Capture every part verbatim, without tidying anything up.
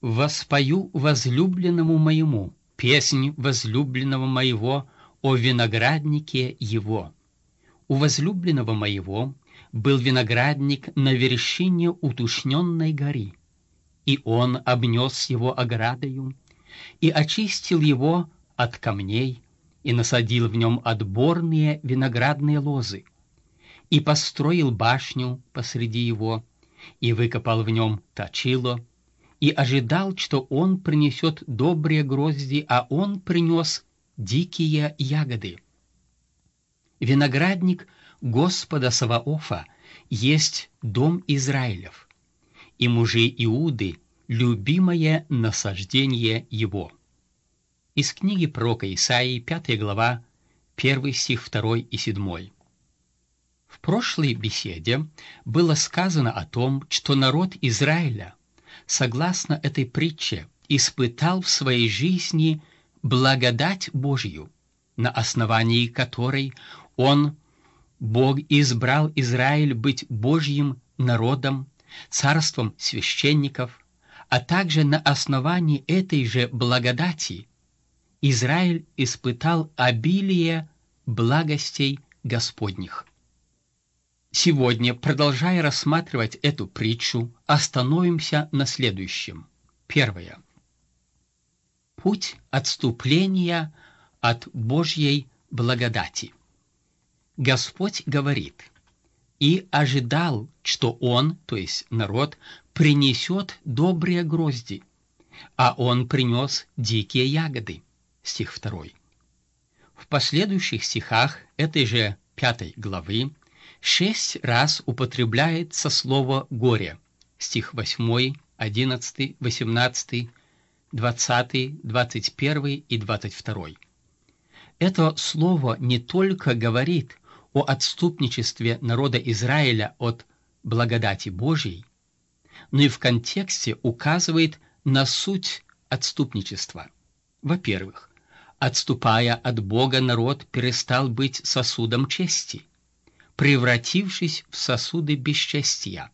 «Воспою возлюбленному моему песнь возлюбленного моего о винограднике его. У возлюбленного моего был виноградник на вершине утушненной горы, и он обнес его оградою, и очистил его от камней, и насадил в нем отборные виноградные лозы, и построил башню посреди его, и выкопал в нем точило, и ожидал, что он принесет добрые грозди, а он принес дикие ягоды. Виноградник Господа Саваофа есть дом Израилев, и мужи Иуды — любимое насаждение его». Из книги пророка Исаии, пятая глава, первый стих, второй и седьмой. В прошлой беседе было сказано о том, что народ Израиля, согласно этой притче, испытал в своей жизни благодать Божью, на основании которой Он, Бог, избрал Израиль быть Божьим народом, царством священников, а также на основании этой же благодати Израиль испытал обилие благостей Господних. Сегодня, продолжая рассматривать эту притчу, остановимся на следующем. Первое. Путь отступления от Божьей благодати. Господь говорит: «И ожидал, что он, то есть народ, принесет добрые грозди, а он принес дикие ягоды». Стих второй. В последующих стихах этой же пятой главы шесть раз употребляется слово «горе». Стих восьмой, одиннадцатый, восемнадцатый, двадцатый, двадцать первый и двадцать второй. Это слово не только говорит о отступничестве народа Израиля от благодати Божьей, но и в контексте указывает на суть отступничества. Во-первых, отступая от Бога, народ перестал быть сосудом чести, превратившись в сосуды бесчестия.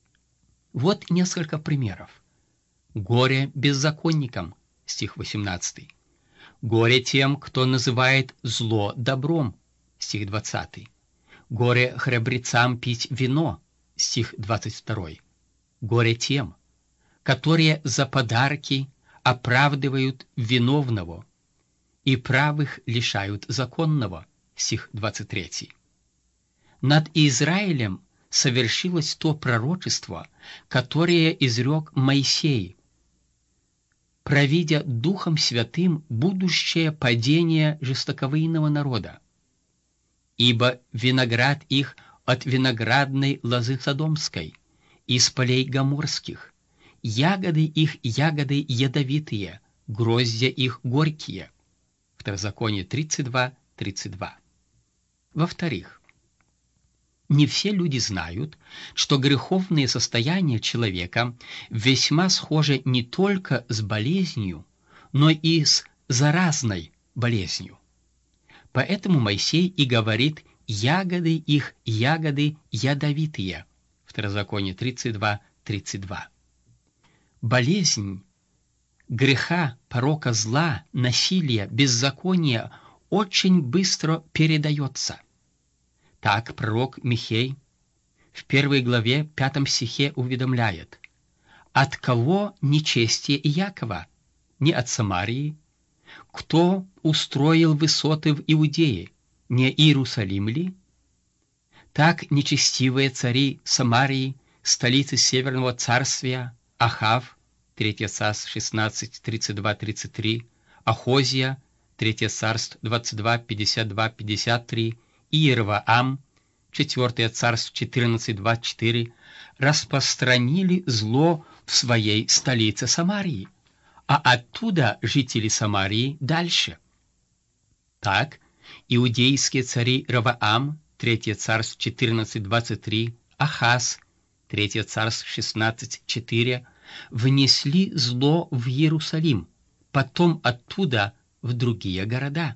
Вот несколько примеров. Горе беззаконникам, стих восемнадцатый. Горе тем, кто называет зло добром, стих двадцатый. Горе храбрецам пить вино, стих двадцать второй. Горе тем, которые за подарки оправдывают виновного и правых лишают законного, стих двадцать третий. Над Израилем совершилось то пророчество, которое изрек Моисей, провидя Духом Святым будущее падение жестоковыйного народа. «Ибо виноград их от виноградной лозы Содомской, из полей гоморских, ягоды их ягоды ядовитые, гроздья их горькие». Второзаконие тридцать два, тридцать два. Во-вторых, не все люди знают, что греховное состояние человека весьма схоже не только с болезнью, но и с заразной болезнью. Поэтому Моисей и говорит: «Ягоды их ягоды ядовитые». Второзаконие тридцать два, тридцать два. Болезнь греха, порока, зла, насилия, беззакония очень быстро передается. Так пророк Михей в первой главе, пятом стихе уведомляет: «От кого нечестие Иакова? Не от Самарии? Кто устроил высоты в Иудее? Не Иерусалим ли? Так нечестивые цари Самарии, столицы Северного царствия, Ахав, третье царство шестнадцать, тридцать два, тридцать три, Ахозия, третье царство двадцать два, пятьдесят два, пятьдесят три, и Иеровоам, четвертое царство четырнадцать, двадцать четыре, распространили зло в своей столице Самарии, а оттуда жители Самарии дальше. Так, иудейские цари Ровоам, третье царство четырнадцать, двадцать три, Ахаз, третье царство шестнадцать, четыре, внесли зло в Иерусалим, потом оттуда в другие города.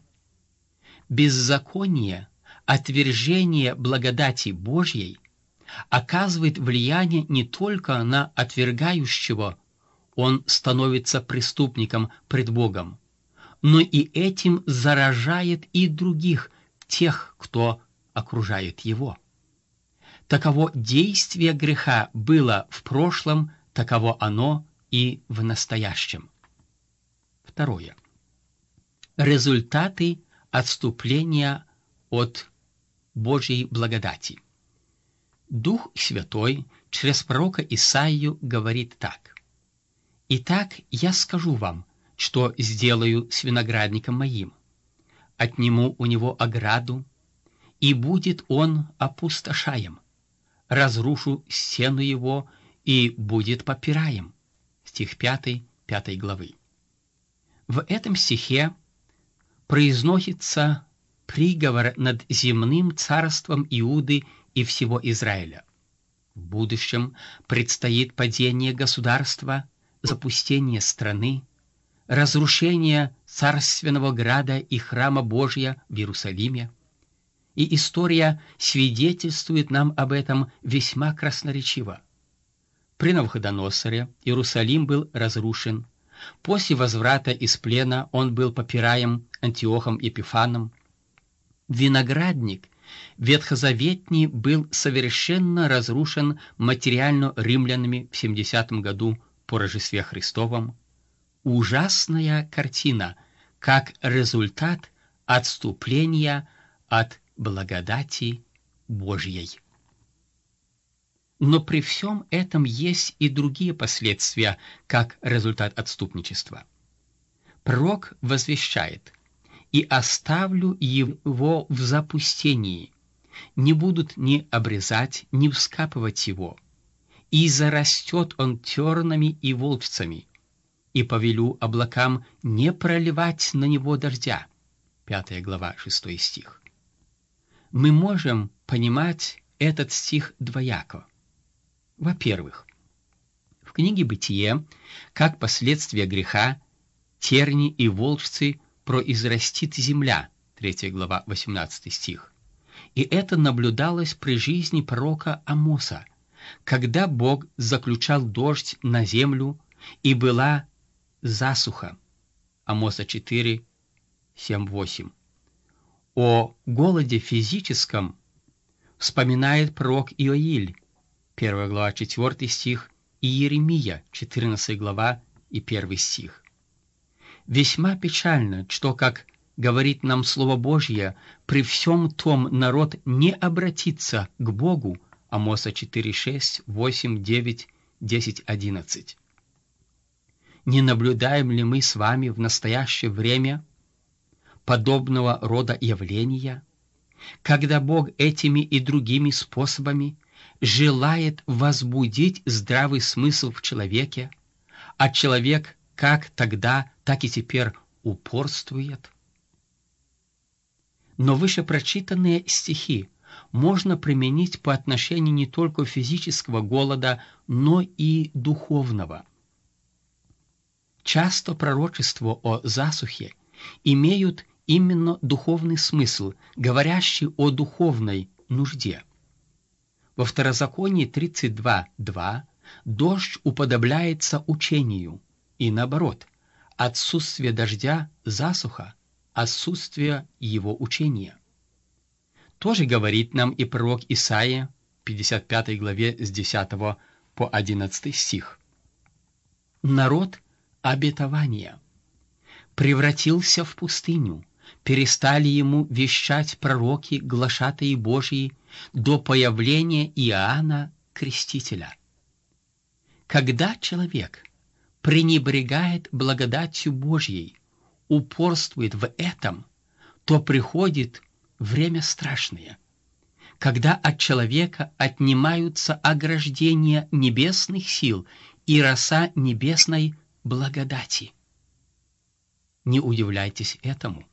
Беззаконие, отвержение благодати Божьей оказывает влияние не только на отвергающего он становится преступником пред Богом, но и этим заражает и других, тех, кто окружает его. Таково действие греха было в прошлом, таково оно и в настоящем. Второе. Результаты отступления от Божьей благодати. Дух Святой через пророка Исаию говорит так: «Итак, я скажу вам, что сделаю с виноградником моим. Отниму у него ограду, и будет он опустошаем. Разрушу стену его, и будет попираем». Стих пятый, пятой главы. В этом стихе произносится приговор над земным царством Иуды и всего Израиля. В будущем предстоит падение государства, запустение страны, разрушение царственного града и храма Божия в Иерусалиме. И история свидетельствует нам об этом весьма красноречиво. При Навуходоносоре Иерусалим был разрушен. После возврата из плена он был попираем Антиохом Епифаном. Виноградник ветхозаветний был совершенно разрушен материально римлянами в семидесятом году по Рождестве Христовом. Ужасная картина, как результат отступления от благодати Божьей. Но при всем этом есть и другие последствия, как результат отступничества. Пророк возвещает: «И оставлю его в запустении, не будут ни обрезать, ни вскапывать его, и зарастет он тернами и волчцами, и повелю облакам не проливать на него дождя». Пятая глава, шестой стих. Мы можем понимать этот стих двояко. Во-первых, в книге «Бытие», как последствия греха, терни и волчцы произрастит земля, третья глава, восемнадцатый стих. И это наблюдалось при жизни пророка Амоса, когда Бог заключал дождь на землю, и была засуха. Амоса четыре, семь, восемь. О голоде физическом вспоминает пророк Иоиль, первая глава, четвёртый стих, и Иеремия, четырнадцатая глава и первый стих. Весьма печально, что, как говорит нам Слово Божье, при всем том народ не обратится к Богу. Амоса четыре, шесть, восемь, девять, десять, одиннадцать. Не наблюдаем ли мы с вами в настоящее время подобного рода явления, когда Бог этими и другими способами желает возбудить здравый смысл в человеке, а человек как тогда, так и теперь упорствует? Но вышепрочитанные стихи можно применить по отношению не только физического голода, но и духовного. Часто пророчества о засухе имеют именно духовный смысл, говорящий о духовной нужде. Во Второзаконии тридцать два, два дождь уподобляется учению, и наоборот, отсутствие дождя – засуха, отсутствие его учения. Тоже говорит нам и пророк Исаия, пятьдесят пятой главе с десятого по одиннадцатый стих. Народ обетования превратился в пустыню, перестали ему вещать пророки, глашатаи Божьи, до появления Иоанна Крестителя. Когда человек пренебрегает благодатью Божьей, упорствует в этом, то приходит время страшное, когда от человека отнимаются ограждения небесных сил и роса небесной благодати. Не удивляйтесь этому.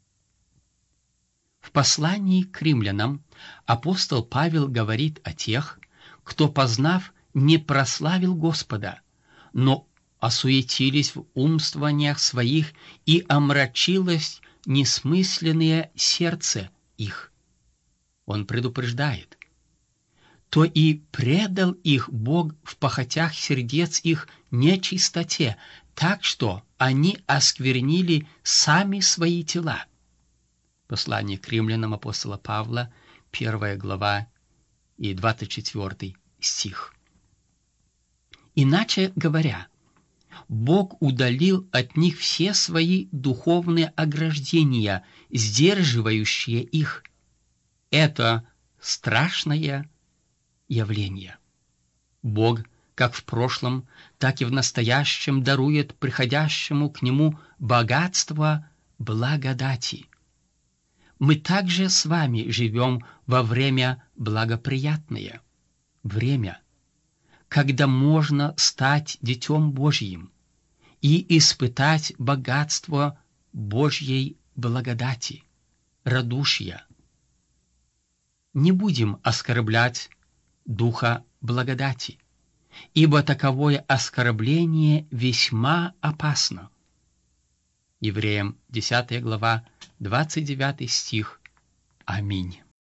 В послании к римлянам апостол Павел говорит о тех, кто, познав, не прославил Господа, но осуетились в умствованиях своих, и омрачилось несмысленное сердце их. Он предупреждает: то и предал их Бог в похотях сердец их нечистоте, так что они осквернили сами свои тела. Послание к римлянам апостола Павла, первая глава и двадцать четвёртый стих. Иначе говоря, Бог удалил от них все свои духовные ограждения, сдерживающие их. Это страшное явление. Бог, как в прошлом, так и в настоящем, дарует приходящему к Нему богатство благодати. Мы также с вами живем во время благоприятное, время, когда можно стать Детем Божьим и испытать богатство Божьей благодати, радушия. Не будем оскорблять Духа благодати, ибо таковое оскорбление весьма опасно. Евреям десятая глава, двадцать девятый стих. Аминь.